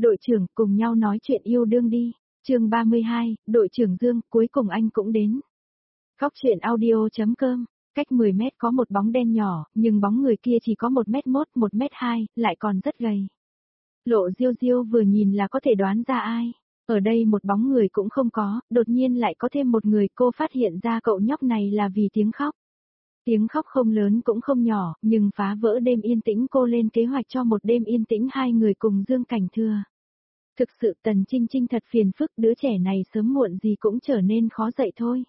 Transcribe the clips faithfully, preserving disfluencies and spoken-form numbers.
đội trưởng cùng nhau nói chuyện yêu đương đi. Chương ba mươi hai, đội trưởng Dương, cuối cùng anh cũng đến. Góc truyện audio chấm com, cách mười mét có một bóng đen nhỏ, nhưng bóng người kia chỉ có một mét một, một mét hai, lại còn rất gầy. Lộ Diêu Diêu vừa nhìn là có thể đoán ra ai. Ở đây một bóng người cũng không có, đột nhiên lại có thêm một người, cô phát hiện ra cậu nhóc này là vì tiếng khóc. Tiếng khóc không lớn cũng không nhỏ, nhưng phá vỡ đêm yên tĩnh, cô lên kế hoạch cho một đêm yên tĩnh hai người cùng Dương Cảnh Thừa. Thực sự Tần Trinh Trinh thật phiền phức, đứa trẻ này sớm muộn gì cũng trở nên khó dạy thôi.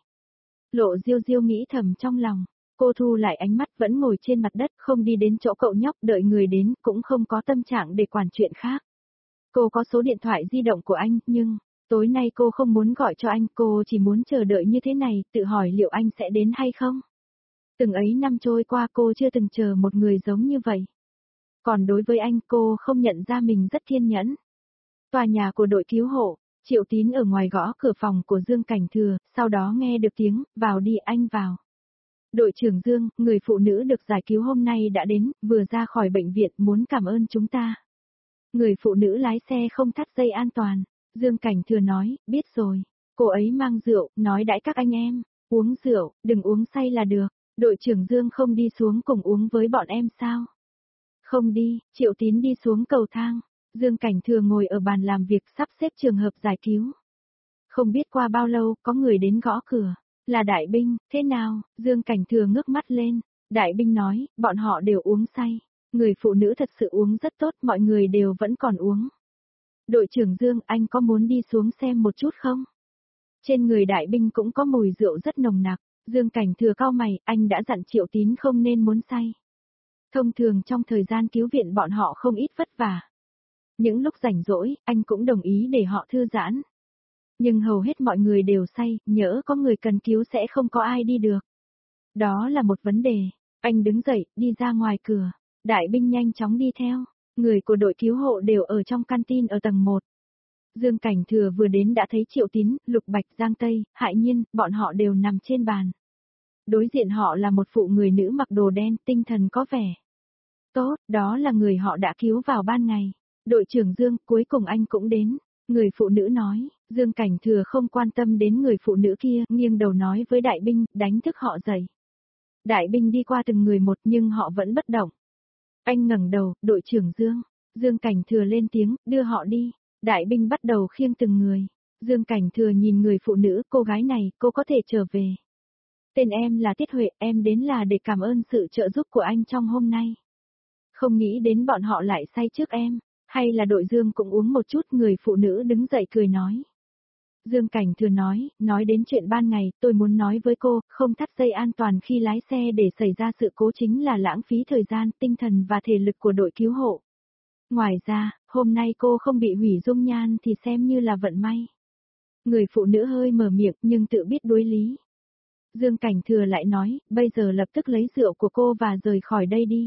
Lộ Diêu Diêu nghĩ thầm trong lòng, cô thu lại ánh mắt vẫn ngồi trên mặt đất, không đi đến chỗ cậu nhóc đợi người đến, cũng không có tâm trạng để quản chuyện khác. Cô có số điện thoại di động của anh, nhưng tối nay cô không muốn gọi cho anh, cô chỉ muốn chờ đợi như thế này, tự hỏi liệu anh sẽ đến hay không. Từng ấy năm trôi qua cô chưa từng chờ một người giống như vậy. Còn đối với anh, cô không nhận ra mình rất kiên nhẫn. Tòa nhà của đội cứu hộ, Triệu Tín ở ngoài gõ cửa phòng của Dương Cảnh Thừa, sau đó nghe được tiếng, vào đi anh vào. Đội trưởng Dương, người phụ nữ được giải cứu hôm nay đã đến, vừa ra khỏi bệnh viện, muốn cảm ơn chúng ta. Người phụ nữ lái xe không thắt dây an toàn. Dương Cảnh Thừa nói, biết rồi. Cô ấy mang rượu, nói đãi các anh em, uống rượu, đừng uống say là được. Đội trưởng Dương không đi xuống cùng uống với bọn em sao? Không đi, Triệu Tín đi xuống cầu thang. Dương Cảnh Thừa ngồi ở bàn làm việc sắp xếp trường hợp giải cứu. Không biết qua bao lâu, có người đến gõ cửa. Là Đại Binh, thế nào? Dương Cảnh Thừa ngước mắt lên. Đại Binh nói, bọn họ đều uống say. Người phụ nữ thật sự uống rất tốt, mọi người đều vẫn còn uống. Đội trưởng Dương, anh có muốn đi xuống xem một chút không? Trên người Đại Binh cũng có mùi rượu rất nồng nặc. Dương Cảnh Thừa cau mày, anh đã dặn Triệu Tín không nên muốn say. Thông thường trong thời gian cứu viện bọn họ không ít vất vả. Những lúc rảnh rỗi, anh cũng đồng ý để họ thư giãn. Nhưng hầu hết mọi người đều say, nhỡ có người cần cứu sẽ không có ai đi được. Đó là một vấn đề. Anh đứng dậy, đi ra ngoài cửa. Đại Binh nhanh chóng đi theo. Người của đội cứu hộ đều ở trong canteen ở tầng một. Dương Cảnh Thừa vừa đến đã thấy Triệu Tín, Lục Bạch, Giang Tây, Hại Nhiên, bọn họ đều nằm trên bàn. Đối diện họ là một phụ người nữ mặc đồ đen, tinh thần có vẻ tốt, đó là người họ đã cứu vào ban ngày. Đội trưởng Dương, cuối cùng anh cũng đến. Người phụ nữ nói, Dương Cảnh Thừa không quan tâm đến người phụ nữ kia, nghiêng đầu nói với Đại Binh, đánh thức họ dậy. Đại Binh đi qua từng người một nhưng họ vẫn bất động. Anh ngẩng đầu, đội trưởng Dương. Dương Cảnh Thừa lên tiếng, đưa họ đi. Đại Binh bắt đầu khiêng từng người. Dương Cảnh Thừa nhìn người phụ nữ, cô gái này, cô có thể trở về. Tên em là Tiết Huệ, em đến là để cảm ơn sự trợ giúp của anh trong hôm nay. Không nghĩ đến bọn họ lại say trước em, hay là đội Dương cũng uống một chút, người phụ nữ đứng dậy cười nói. Dương Cảnh Thừa nói, nói đến chuyện ban ngày, tôi muốn nói với cô, không thắt dây an toàn khi lái xe để xảy ra sự cố chính là lãng phí thời gian, tinh thần và thể lực của đội cứu hộ. Ngoài ra, hôm nay cô không bị hủy dung nhan thì xem như là vận may. Người phụ nữ hơi mở miệng nhưng tự biết đối lý. Dương Cảnh Thừa lại nói, bây giờ lập tức lấy rượu của cô và rời khỏi đây đi.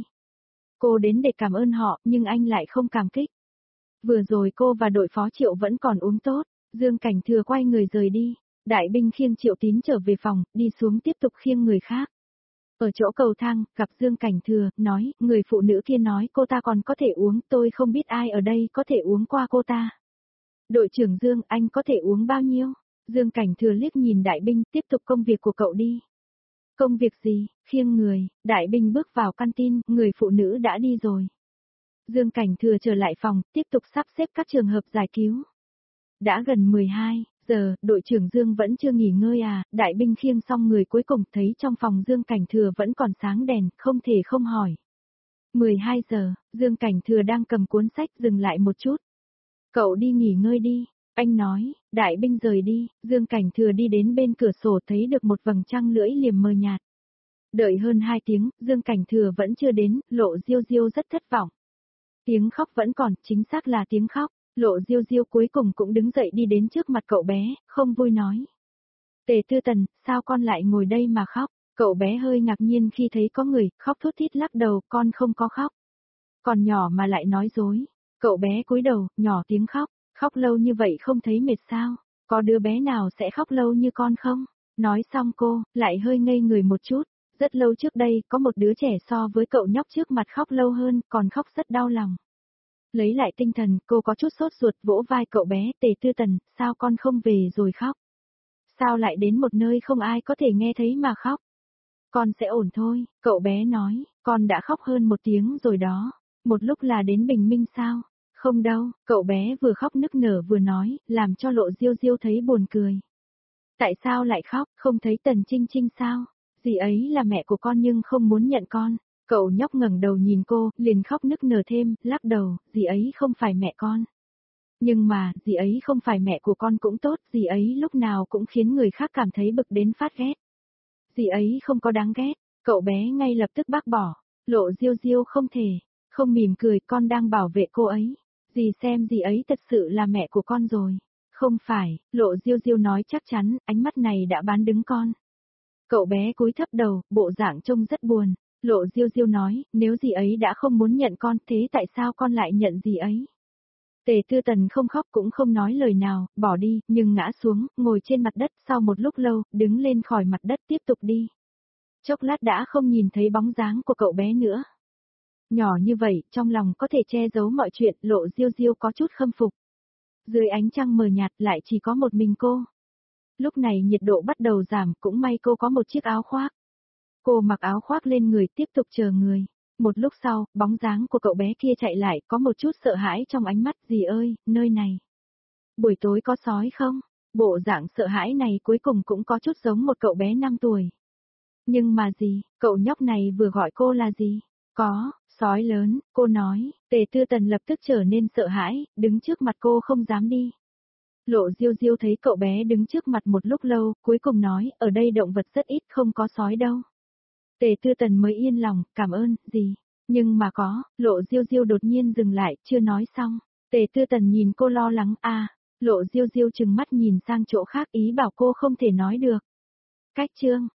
Cô đến để cảm ơn họ, nhưng anh lại không cảm kích. Vừa rồi cô và đội phó Triệu vẫn còn uống tốt. Dương Cảnh Thừa quay người rời đi. Đại Binh khiêng Triệu Tín trở về phòng, đi xuống tiếp tục khiêng người khác. Ở chỗ cầu thang, gặp Dương Cảnh Thừa, nói, người phụ nữ kia nói cô ta còn có thể uống, tôi không biết ai ở đây có thể uống qua cô ta. Đội trưởng Dương, anh có thể uống bao nhiêu? Dương Cảnh Thừa liếc nhìn Đại Binh, tiếp tục công việc của cậu đi. Công việc gì? Khiêng người. Đại Binh bước vào canteen, người phụ nữ đã đi rồi. Dương Cảnh Thừa trở lại phòng, tiếp tục sắp xếp các trường hợp giải cứu. Đã gần mười hai giờ, đội trưởng Dương vẫn chưa nghỉ ngơi à, Đại Binh khiêng xong người cuối cùng thấy trong phòng Dương Cảnh Thừa vẫn còn sáng đèn, không thể không hỏi. mười hai giờ, Dương Cảnh Thừa đang cầm cuốn sách dừng lại một chút. Cậu đi nghỉ ngơi đi, anh nói. Đại Binh rời đi, Dương Cảnh Thừa đi đến bên cửa sổ thấy được một vầng trăng lưỡi liềm mờ nhạt. Đợi hơn hai tiếng, Dương Cảnh Thừa vẫn chưa đến, Lộ Diêu Diêu rất thất vọng. Tiếng khóc vẫn còn, chính xác là tiếng khóc. Lộ Diêu Diêu cuối cùng cũng đứng dậy đi đến trước mặt cậu bé, không vui nói. Tề Tư Tần, sao con lại ngồi đây mà khóc? Cậu bé hơi ngạc nhiên khi thấy có người, khóc thút thít lắc đầu, con không có khóc. Còn nhỏ mà lại nói dối. Cậu bé cúi đầu, nhỏ tiếng khóc, khóc lâu như vậy không thấy mệt sao? Có đứa bé nào sẽ khóc lâu như con không? Nói xong cô, lại hơi ngây người một chút. Rất lâu trước đây, có một đứa trẻ so với cậu nhóc trước mặt khóc lâu hơn, còn khóc rất đau lòng. Lấy lại tinh thần, cô có chút sốt ruột vỗ vai cậu bé, Tề Tư Tần, sao con không về rồi khóc? Sao lại đến một nơi không ai có thể nghe thấy mà khóc? Con sẽ ổn thôi, cậu bé nói, con đã khóc hơn một tiếng rồi đó. Một lúc là đến bình minh sao? Không đâu, cậu bé vừa khóc nức nở vừa nói, làm cho Lộ Diêu Diêu thấy buồn cười. Tại sao lại khóc, không thấy Tần Trinh Trinh sao? Dì ấy là mẹ của con nhưng không muốn nhận con. Cậu nhóc ngẩng đầu nhìn cô, liền khóc nức nở thêm, lắc đầu, dì ấy không phải mẹ con. Nhưng mà, dì ấy không phải mẹ của con cũng tốt, dì ấy lúc nào cũng khiến người khác cảm thấy bực đến phát ghét. Dì ấy không có đáng ghét, cậu bé ngay lập tức bác bỏ. Lộ Diêu Diêu không thể, không mỉm cười, con đang bảo vệ cô ấy. Dì xem dì ấy thật sự là mẹ của con rồi. Không phải, Lộ Diêu Diêu nói chắc chắn, ánh mắt này đã bán đứng con. Cậu bé cúi thấp đầu, bộ dạng trông rất buồn. Lộ Diêu Diêu nói, nếu dì ấy đã không muốn nhận con, thế tại sao con lại nhận dì ấy? Tề Tư Tần không khóc cũng không nói lời nào, bỏ đi, nhưng ngã xuống, ngồi trên mặt đất, sau một lúc lâu, đứng lên khỏi mặt đất tiếp tục đi. Chốc lát đã không nhìn thấy bóng dáng của cậu bé nữa. Nhỏ như vậy, trong lòng có thể che giấu mọi chuyện, Lộ Diêu Diêu có chút khâm phục. Dưới ánh trăng mờ nhạt lại chỉ có một mình cô. Lúc này nhiệt độ bắt đầu giảm, cũng may cô có một chiếc áo khoác. Cô mặc áo khoác lên người tiếp tục chờ người. Một lúc sau, bóng dáng của cậu bé kia chạy lại, có một chút sợ hãi trong ánh mắt, dì ơi, nơi này. Buổi tối có sói không? Bộ dạng sợ hãi này cuối cùng cũng có chút giống một cậu bé năm tuổi. Nhưng mà gì, cậu nhóc này vừa gọi cô là gì? Có, sói lớn, cô nói, Tề Tư Tần lập tức trở nên sợ hãi, đứng trước mặt cô không dám đi. Lộ Diêu Diêu thấy cậu bé đứng trước mặt một lúc lâu, cuối cùng nói, ở đây động vật rất ít, không có sói đâu. Tề Tư Tần mới yên lòng, cảm ơn, gì? Nhưng mà có, Lộ Diêu Diêu đột nhiên dừng lại, chưa nói xong. Tề Tư Tần nhìn cô lo lắng, à, Lộ Diêu Diêu chừng mắt nhìn sang chỗ khác ý bảo cô không thể nói được. Cách chương.